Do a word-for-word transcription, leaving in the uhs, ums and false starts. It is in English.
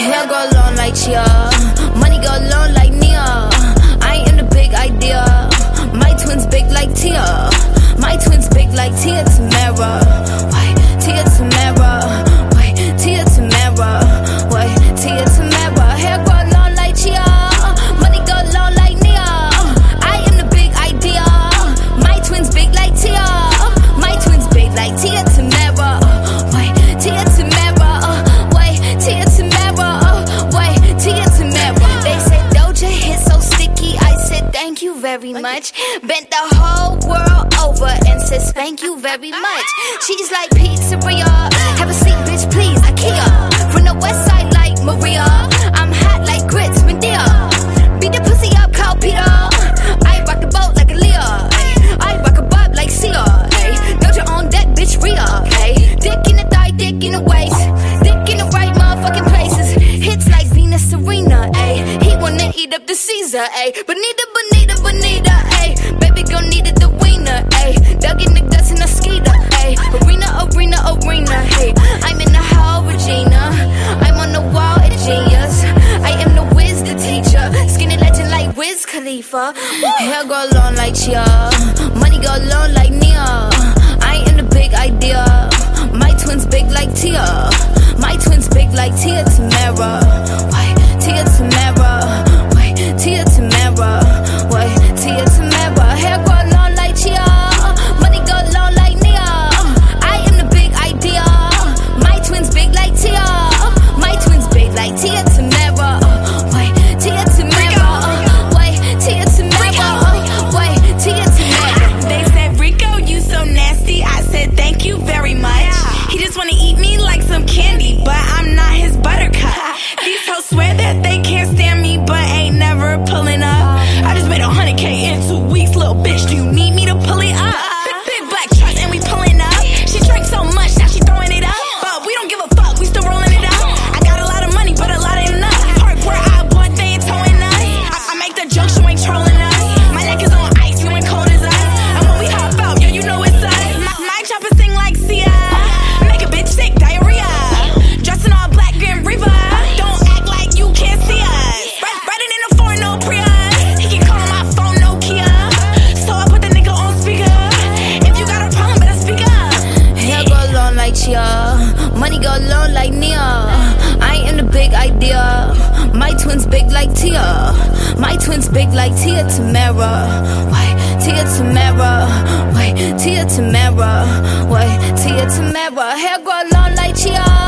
Hair go long like Chia, money go long like Nia. I am the big idea. My twins big like Tia. My twins big like Tia Tamera. Wait, Tia Tamera. Wait, Tia Tamera. Wait, Tia Tamera. Hair go long like Chia, money go long like Nia. I am the big idea. My twins big like Tia. My twins big like Tia Tamera. Wait, Tia Tamera. Wait, Tia Tamera. Wait, Tia Tamera. They said Doja hit so sticky. I said thank you very much. Bent the whole world over and says thank you very much. She's like pizzeria. Have a seat, bitch, please. IKEA. From the west side like Maria. I'm hot like grits, Medea. Beat the pussy up, Carl Peter. I rock the boat like Aaliyah. I rock a bob like Sia. Doja on deck, bitch, Rhea. Dick in the thigh, dick in the waist. Dick in the right motherfucking places. Hits like Venus Serena. He wanna eat up the Caesar. Bonita, bonita, bonita. Baby girl needed the wiener. Dug in the guts in a skeeter. Arena, arena, arena. Hey, I'm in the hall, Regina. I'm on the wall, a genius. I am the whiz, the teacher. Skinny legend like Wiz Khalifa. Hair go long like Chia, money go long like Nia. I am the big idea. My twins big like Tia. My twins big like Tia Tamera. Wait, Tia Tamera. Wait, Tia Tamera. Wait, Tia Tamera. Hair go long like Chia, money go long like Nia. I am the big idea. My twins big like Tia. My twins big like Tia Tamera. Wait, Tia Tamera. Wait, Tia Tamera. Wait, Tia Tamera. They said, Rico, you so nasty. I said, thank you very much. He just wanna eat me like some candy, but I'm not his buttercup. These hoes swear that they can't stand me, but ain't never pulling up. I just made a hundred K in two weeks, little bitch. Do you need me to pull it up? Big, big black trucks and we pulling up. She drank so much, now she throwing it up. But we don't give a fuck, we still rolling it up. I got a lot of money, but a lot ain't enough. Park where I bought, they ain't towing us. I, I make the jokes, you ain't trolling us. My neck is on ice, you ain't cold as us. And when we hop out, yo, you know it's us. My, my chopper sing like Sia. Make a bitch sick, diarrhea. Dressing all black, Grim Reaper. Don't act like you can't see us. Ride, riding in a foreign, no Prius. He can call my phone, Nokia. So I put the nigga on speaker. If you got a problem, better speak up. Hair go long like Chia, money go long like Nia. I am the big idea. My twins big like Tia. My twins big like Tia Tamera. Wait, Tia Tamera. Wait, Tia Tamera. Wait, Tia Tamera. Hair go long like Chia.